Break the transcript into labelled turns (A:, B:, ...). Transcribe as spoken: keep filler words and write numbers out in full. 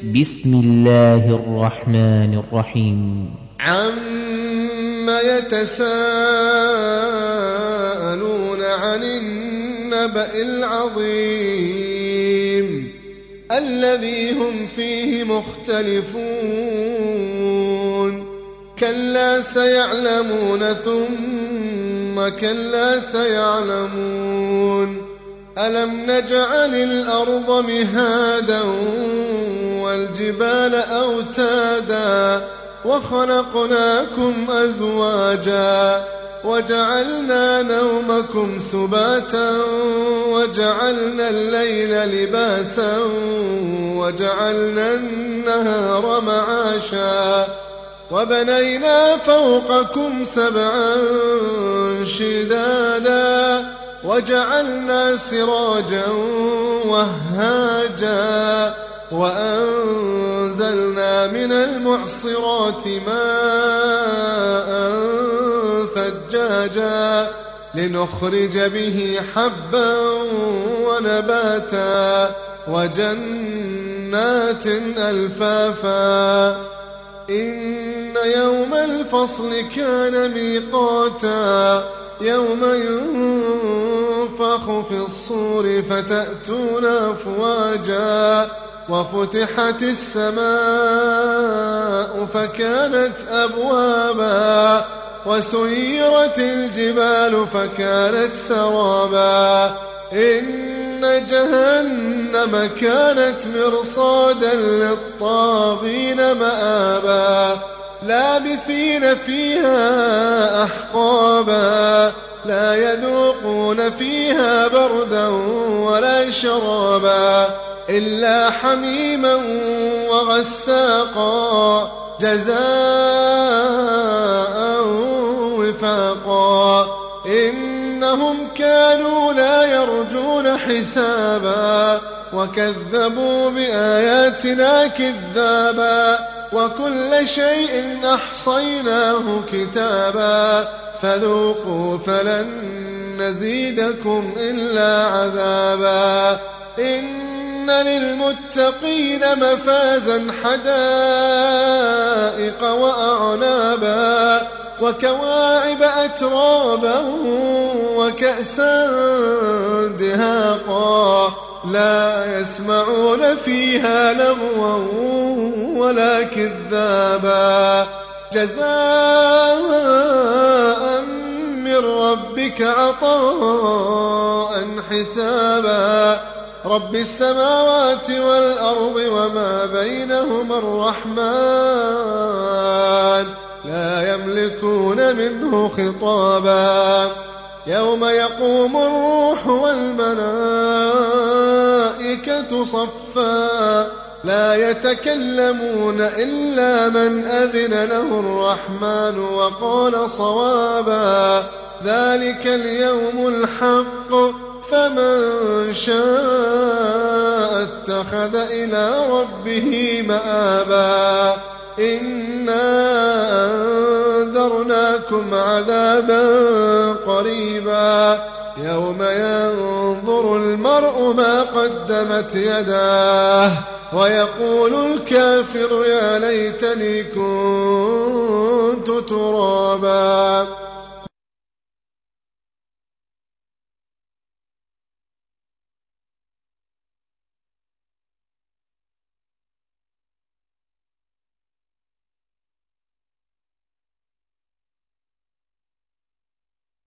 A: بسم الله الرحمن الرحيم.
B: عَمَّ يَتَسَاءَلُونَ عَنِ النَّبَإِ الْعَظِيمِ الَّذِي هُمْ فِيهِ مُخْتَلِفُونَ كَلَّا سَيَعْلَمُونَ ثُمَّ كَلَّا سَيَعْلَمُونَ أَلَمْ نَجْعَلِ الْأَرْضَ مِهَادًا وَالْجِبَالَ أَوْتَادًا وَخَلَقْنَاكُمْ أَزْوَاجًا وَجَعَلْنَا نَوْمَكُمْ سُبَاتًا وَجَعَلْنَا اللَّيْلَ لِبَاسًا وَجَعَلْنَا النَّهَارَ مَعَاشًا وَبَنَيْنَا فَوْقَكُمْ سَبْعًا شِدَادًا وَجَعَلْنَا سِرَاجًا وَهَّاجًا وَأَنزَلْنَا مِنَ الْمُعْصِرَاتِ مَاءً ثَجَّاجًا لِنُخْرِجَ بِهِ حَبًّا وَنَبَاتًا وَجَنَّاتٍ أَلْفَافًا إِنَّ يَوْمَ الْفَصْلِ كَانَ مِيقَاتًا يَوْمَ يُنفَخُ فِي الصُّورِ فَتَأْتُونَ أَفْوَاجًا وَفُتِحَتِ السَّمَاءُ فَكَانَتْ أَبْوَابًا وَسُيِّرَتِ الْجِبَالُ فَكَانَتْ سَرَابًا إِنَّ جَهَنَّمَ كَانَتْ مِرْصَادًا لِّلطَّاغِينَ مَآبًا لَابِثِينَ فِيهَا أَحْقَابًا لَا يَذُوقُونَ فِيهَا بَرْدًا وَلَا شَرَابًا إِلَّا حَمِيمًا وَغَسَّاقًا جَزَاءً وِفَاقًا إِنَّهُمْ كَانُوا لَا يَرْجُونَ حِسَابًا وَكَذَّبُوا بِآيَاتِنَا كِذَّابًا وَكُلَّ شَيْءٍ أَحْصَيْنَاهُ كِتَابًا فَذُوقُوا فَلَن نَّزِيدَكُمْ إِلَّا عَذَابًا إِنَّ لِلْمُتَّقِينَ مَفَازًا حَدَائِقَ وَأَعْنَابًا وَكَوَاعِبَ أَتْرَابًا وَكَأْسًا دِهَاقًا لَا يَسْمَعُونَ فِيهَا لَغْوًا وَلَا كِذَّابًا جَزَاءً مِّن رَّبِّكَ عَطَاءً حِسَابًا رَبِّ السَّمَاوَاتِ وَالْأَرْضِ وَمَا بَيْنَهُمَا الرَّحْمَٰنُ لَا يَمْلِكُونَ مِنْهُ خِطَابًا يَوْمَ يَقُومُ الرُّوحُ وَالْمَلَائِكَةُ صَفًّا لَا يَتَكَلَّمُونَ إِلَّا مَنْ أَذِنَ لَهُ الرَّحْمَٰنُ وَقَالَ صَوَابًا ذَٰلِكَ الْيَوْمُ الْحَقُّ فَمَن شَاءَ اتَّخَذَ إِلَىٰ رَبِّهِ مَآبًا إِنَّا أَنذَرْنَاكُمْ عَذَابًا قَرِيبًا يَوْمَ يَنظُرُ الْمَرْءُ مَا قَدَّمَتْ يَدَاهُ وَيَقُولُ الْكَافِرُ يَا لَيْتَنِي كُنتُ تُرَابًا